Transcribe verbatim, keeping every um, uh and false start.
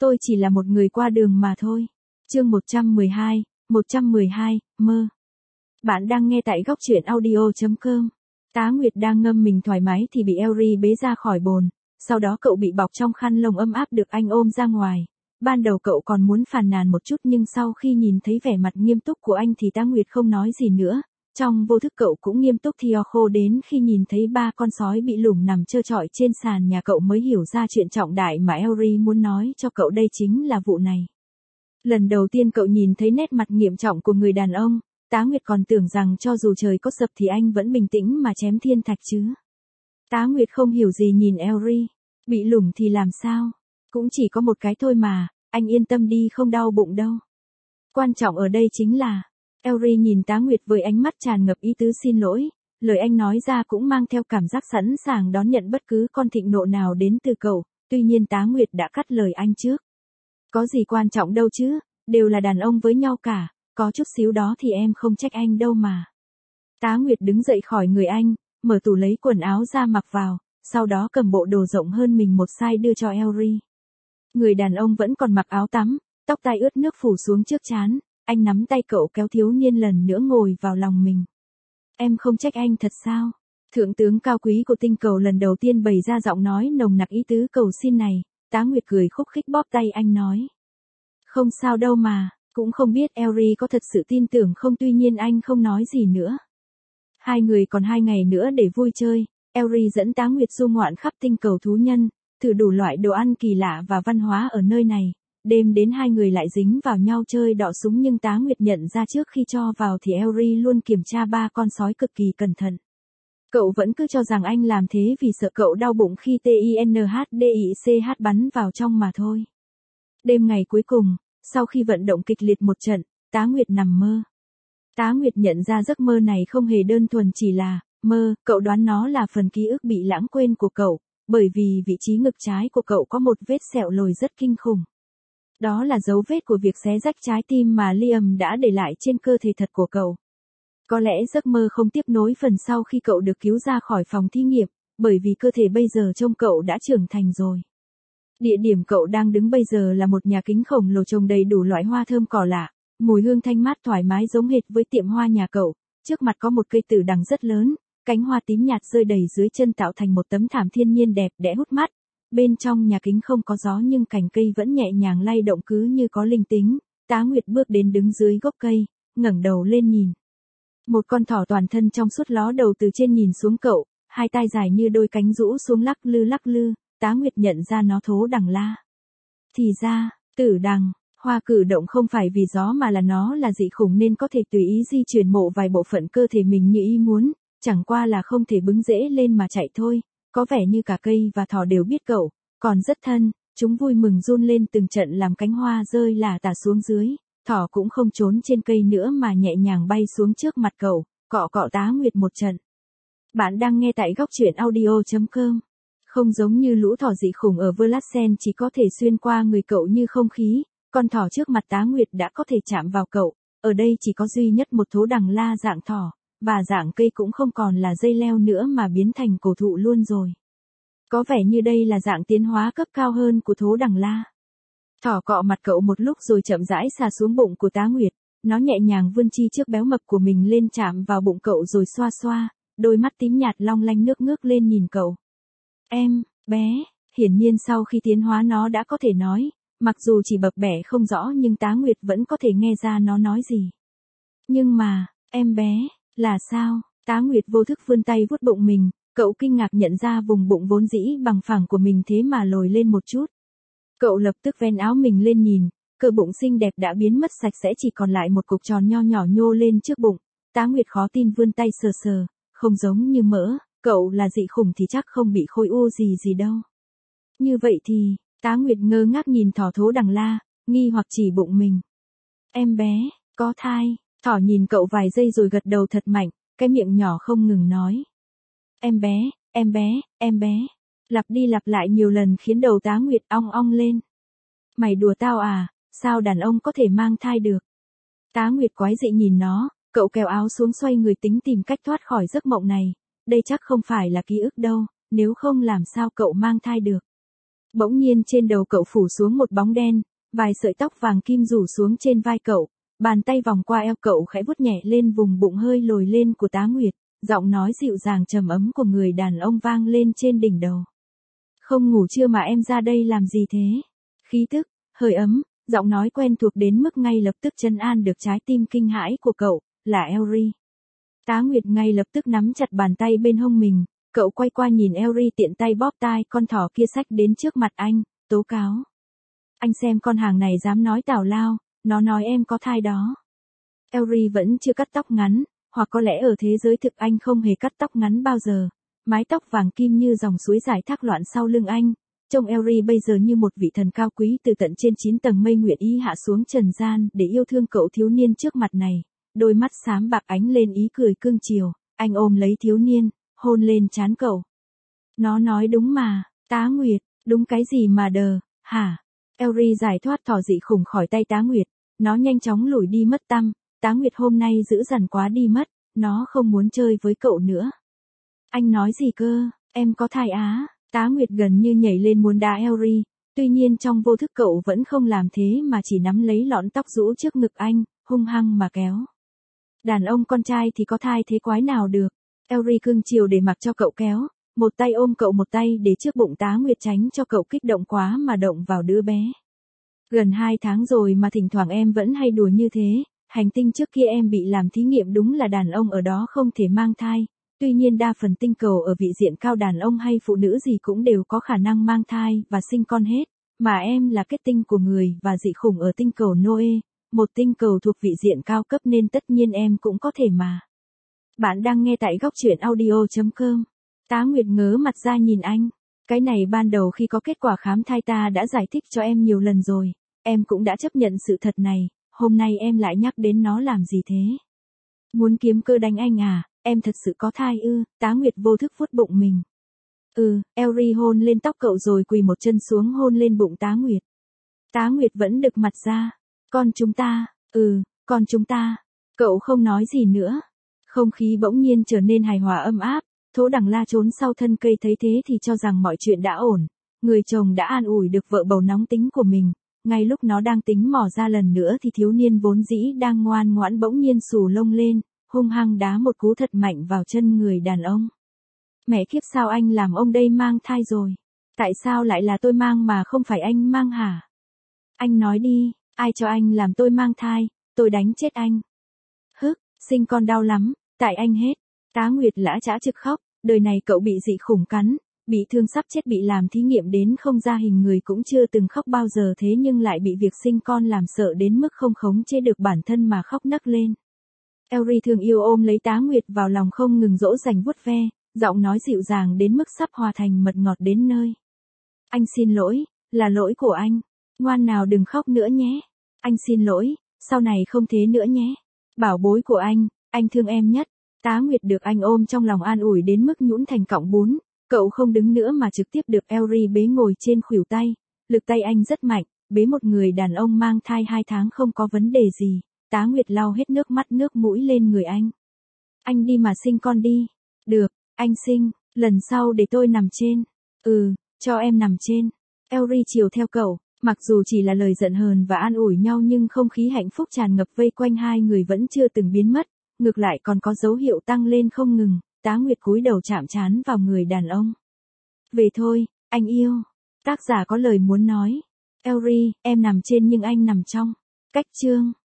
Tôi chỉ là một người qua đường mà thôi. Chương một trăm mười hai, một trăm mười hai, mơ. Bạn đang nghe tại góc truyện audio chấm com. Tá Nguyệt đang ngâm mình thoải mái thì bị Elry bế ra khỏi bồn, sau đó cậu bị bọc trong khăn lông ấm áp được anh ôm ra ngoài. Ban đầu cậu còn muốn phàn nàn một chút nhưng sau khi nhìn thấy vẻ mặt nghiêm túc của anh thì Tá Nguyệt không nói gì nữa. Trong vô thức cậu cũng nghiêm túc theo khô đến khi nhìn thấy ba con sói bị lủng nằm trơ trọi trên sàn nhà cậu mới hiểu ra chuyện trọng đại mà Elry muốn nói cho cậu đây chính là vụ này. Lần đầu tiên cậu nhìn thấy nét mặt nghiêm trọng của người đàn ông, Tá Nguyệt còn tưởng rằng cho dù trời có sập thì anh vẫn bình tĩnh mà chém thiên thạch chứ. Tá Nguyệt không hiểu gì nhìn Elry, bị lủng thì làm sao, cũng chỉ có một cái thôi mà, anh yên tâm đi không đau bụng đâu. Quan trọng ở đây chính là, Elry nhìn Tá Nguyệt với ánh mắt tràn ngập ý tứ xin lỗi, lời anh nói ra cũng mang theo cảm giác sẵn sàng đón nhận bất cứ con thịnh nộ nào đến từ cậu, tuy nhiên Tá Nguyệt đã cắt lời anh trước. Có gì quan trọng đâu chứ, đều là đàn ông với nhau cả, có chút xíu đó thì em không trách anh đâu mà. Tá Nguyệt đứng dậy khỏi người anh, mở tủ lấy quần áo ra mặc vào, sau đó cầm bộ đồ rộng hơn mình một size đưa cho Elry. Người đàn ông vẫn còn mặc áo tắm, tóc tai ướt nước phủ xuống trước trán, anh nắm tay cậu kéo thiếu niên lần nữa ngồi vào lòng mình. Em không trách anh thật sao? Thượng tướng cao quý của tinh cầu lần đầu tiên bày ra giọng nói nồng nặc ý tứ cầu xin này, Tá Nguyệt cười khúc khích bóp tay anh nói. Không sao đâu mà, cũng không biết Elry có thật sự tin tưởng không tuy nhiên anh không nói gì nữa. Hai người còn hai ngày nữa để vui chơi, Elry dẫn Tá Nguyệt du ngoạn khắp tinh cầu thú nhân, thử đủ loại đồ ăn kỳ lạ và văn hóa ở nơi này. Đêm đến hai người lại dính vào nhau chơi đọ súng nhưng Tá Nguyệt nhận ra trước khi cho vào thì Elry luôn kiểm tra ba con sói cực kỳ cẩn thận. Cậu vẫn cứ cho rằng anh làm thế vì sợ cậu đau bụng khi TINHDICH bắn vào trong mà thôi. Đêm ngày cuối cùng, sau khi vận động kịch liệt một trận, Tá Nguyệt nằm mơ. Tá Nguyệt nhận ra giấc mơ này không hề đơn thuần chỉ là mơ, cậu đoán nó là phần ký ức bị lãng quên của cậu, bởi vì vị trí ngực trái của cậu có một vết sẹo lồi rất kinh khủng. Đó là dấu vết của việc xé rách trái tim mà Liam đã để lại trên cơ thể thật của cậu. Có lẽ giấc mơ không tiếp nối phần sau khi cậu được cứu ra khỏi phòng thí nghiệm, bởi vì cơ thể bây giờ trông cậu đã trưởng thành rồi. Địa điểm cậu đang đứng bây giờ là một nhà kính khổng lồ trồng đầy đủ loại hoa thơm cỏ lạ, mùi hương thanh mát thoải mái giống hệt với tiệm hoa nhà cậu. Trước mặt có một cây tử đằng rất lớn, cánh hoa tím nhạt rơi đầy dưới chân tạo thành một tấm thảm thiên nhiên đẹp đẽ hút mắt. Bên trong nhà kính không có gió nhưng cành cây vẫn nhẹ nhàng lay động cứ như có linh tính. Tá Nguyệt bước đến đứng dưới gốc cây, ngẩng đầu lên nhìn. Một con thỏ toàn thân trong suốt ló đầu từ trên nhìn xuống cậu, hai tai dài như đôi cánh rũ xuống lắc lư lắc lư. Tá Nguyệt nhận ra nó thố đằng la. Thì ra, tử đằng, hoa cử động không phải vì gió mà là nó là dị khủng nên có thể tùy ý di chuyển mộ vài bộ phận cơ thể mình như ý muốn, chẳng qua là không thể bứng rễ lên mà chạy thôi. Có vẻ như cả cây và thỏ đều biết cậu, còn rất thân, chúng vui mừng run lên từng trận làm cánh hoa rơi lả tả xuống dưới, thỏ cũng không trốn trên cây nữa mà nhẹ nhàng bay xuống trước mặt cậu, cọ cọ Tá Nguyệt một trận. Bạn đang nghe tại góc truyện audio chấm com. Không giống như lũ thỏ dị khủng ở Verlassen chỉ có thể xuyên qua người cậu như không khí, con thỏ trước mặt Tá Nguyệt đã có thể chạm vào cậu, ở đây chỉ có duy nhất một thố đằng la dạng thỏ. Và dạng cây cũng không còn là dây leo nữa mà biến thành cổ thụ luôn rồi. Có vẻ như đây là dạng tiến hóa cấp cao hơn của thố đằng la. Thỏ cọ mặt cậu một lúc rồi chậm rãi xà xuống bụng của Tá Nguyệt, nó nhẹ nhàng vươn chi trước béo mập của mình lên chạm vào bụng cậu rồi xoa xoa, đôi mắt tím nhạt long lanh nước ngước lên nhìn cậu. Em, bé, hiển nhiên sau khi tiến hóa nó đã có thể nói, mặc dù chỉ bập bẹ không rõ nhưng Tá Nguyệt vẫn có thể nghe ra nó nói gì. Nhưng mà, em bé, là sao? Tá Nguyệt vô thức vươn tay vuốt bụng mình, cậu kinh ngạc nhận ra vùng bụng vốn dĩ bằng phẳng của mình thế mà lồi lên một chút. Cậu lập tức vén áo mình lên nhìn, cơ bụng xinh đẹp đã biến mất sạch sẽ chỉ còn lại một cục tròn nho nhỏ nhô lên trước bụng. Tá Nguyệt khó tin vươn tay sờ sờ, không giống như mỡ, cậu là dị khủng thì chắc không bị khối u gì gì đâu. Như vậy thì, Tá Nguyệt ngơ ngác nhìn thỏ thố đằng la, nghi hoặc chỉ bụng mình. Em bé, có thai. Thỏ nhìn cậu vài giây rồi gật đầu thật mạnh, cái miệng nhỏ không ngừng nói. Em bé, em bé, em bé. Lặp đi lặp lại nhiều lần khiến đầu Tá Nguyệt ong ong lên. Mày đùa tao à, sao đàn ông có thể mang thai được? Tá Nguyệt quái dị nhìn nó, cậu kéo áo xuống xoay người tính tìm cách thoát khỏi giấc mộng này. Đây chắc không phải là ký ức đâu, nếu không làm sao cậu mang thai được. Bỗng nhiên trên đầu cậu phủ xuống một bóng đen, vài sợi tóc vàng kim rủ xuống trên vai cậu, bàn tay vòng qua eo cậu khẽ vuốt nhẹ lên vùng bụng hơi lồi lên của Tá Nguyệt, giọng nói dịu dàng trầm ấm của người đàn ông vang lên trên đỉnh đầu. Không ngủ chưa mà em ra đây làm gì thế? Khí tức, hơi ấm, giọng nói quen thuộc đến mức ngay lập tức trấn an được trái tim kinh hãi của cậu, là Elry. Tá Nguyệt ngay lập tức nắm chặt bàn tay bên hông mình, cậu quay qua nhìn Elry tiện tay bóp tai con thỏ kia xách đến trước mặt anh, tố cáo. Anh xem con hàng này dám nói tào lao, nó nói em có thai đó. Elry vẫn chưa cắt tóc ngắn, hoặc có lẽ ở thế giới thực anh không hề cắt tóc ngắn bao giờ. Mái tóc vàng kim như dòng suối dài thác loạn sau lưng anh, trông Elry bây giờ như một vị thần cao quý từ tận trên chín tầng mây nguyện ý hạ xuống trần gian để yêu thương cậu thiếu niên trước mặt này. Đôi mắt xám bạc ánh lên ý cười cương chiều, anh ôm lấy thiếu niên, hôn lên trán cậu. Nó nói đúng mà, Tá Nguyệt, đúng cái gì mà đờ, hả? Elry giải thoát thỏ dị khủng khỏi tay Tá Nguyệt, nó nhanh chóng lủi đi mất tăm, Tá Nguyệt hôm nay dữ dằn quá đi mất, nó không muốn chơi với cậu nữa. Anh nói gì cơ, em có thai á? Tá Nguyệt gần như nhảy lên muốn đá Elry, tuy nhiên trong vô thức cậu vẫn không làm thế mà chỉ nắm lấy lọn tóc rũ trước ngực anh, hung hăng mà kéo. Đàn ông con trai thì có thai thế quái nào được. Elry cưng chiều để mặc cho cậu kéo, một tay ôm cậu một tay để trước bụng Tá Nguyệt tránh cho cậu kích động quá mà động vào đứa bé. Gần hai tháng rồi mà thỉnh thoảng em vẫn hay đùa như thế, hành tinh trước kia em bị làm thí nghiệm đúng là đàn ông ở đó không thể mang thai, tuy nhiên đa phần tinh cầu ở vị diện cao đàn ông hay phụ nữ gì cũng đều có khả năng mang thai và sinh con hết, mà em là kết tinh của người và dị khủng ở tinh cầu Noe, một tinh cầu thuộc vị diện cao cấp nên tất nhiên em cũng có thể mà. Bạn đang nghe tại góc truyện audio chấm com. Tá Nguyệt ngớ mặt ra nhìn anh. Cái này ban đầu khi có kết quả khám thai ta đã giải thích cho em nhiều lần rồi. Em cũng đã chấp nhận sự thật này. Hôm nay em lại nhắc đến nó làm gì thế? Muốn kiếm cơ đánh anh à? Em thật sự có thai ư? Tá Nguyệt vô thức vuốt bụng mình. Ừ, Elry hôn lên tóc cậu rồi quỳ một chân xuống hôn lên bụng Tá Nguyệt. Tá Nguyệt vẫn đực mặt ra. Con chúng ta, ừ, con chúng ta. Cậu không nói gì nữa. Không khí bỗng nhiên trở nên hài hòa ấm áp, Thố Đằng La trốn sau thân cây thấy thế thì cho rằng mọi chuyện đã ổn, người chồng đã an ủi được vợ bầu nóng tính của mình, ngay lúc nó đang tính mò ra lần nữa thì thiếu niên vốn dĩ đang ngoan ngoãn bỗng nhiên xù lông lên, hung hăng đá một cú thật mạnh vào chân người đàn ông. Mẹ kiếp sao anh làm ông đây mang thai rồi? Tại sao lại là tôi mang mà không phải anh mang hả? Anh nói đi, ai cho anh làm tôi mang thai, tôi đánh chết anh. Hức, sinh con đau lắm. Tại anh hết. Tá Nguyệt lã chã trực khóc, đời này cậu bị dị khủng cắn, bị thương sắp chết bị làm thí nghiệm đến không ra hình người cũng chưa từng khóc bao giờ thế nhưng lại bị việc sinh con làm sợ đến mức không khống chế được bản thân mà khóc nấc lên. Elry thương yêu ôm lấy Tá Nguyệt vào lòng không ngừng dỗ dành vuốt ve, giọng nói dịu dàng đến mức sắp hòa thành mật ngọt đến nơi. Anh xin lỗi, là lỗi của anh. Ngoan nào đừng khóc nữa nhé. Anh xin lỗi, sau này không thế nữa nhé. Bảo bối của anh. Anh thương em nhất. Tá Nguyệt được anh ôm trong lòng an ủi đến mức nhũn thành cọng bún, cậu không đứng nữa mà trực tiếp được Elry bế ngồi trên khuỷu tay, lực tay anh rất mạnh, bế một người đàn ông mang thai hai tháng không có vấn đề gì. Tá Nguyệt lau hết nước mắt nước mũi lên người anh. Anh đi mà sinh con đi. Được, anh sinh, lần sau để tôi nằm trên. Ừ, cho em nằm trên. Elry chiều theo cậu, mặc dù chỉ là lời giận hờn và an ủi nhau nhưng không khí hạnh phúc tràn ngập vây quanh hai người vẫn chưa từng biến mất. Ngược lại còn có dấu hiệu tăng lên không ngừng, Tá Nguyệt cúi đầu chạm trán vào người đàn ông. Về thôi, anh yêu. Tác giả có lời muốn nói. Elry, em nằm trên nhưng anh nằm trong. Cách chương.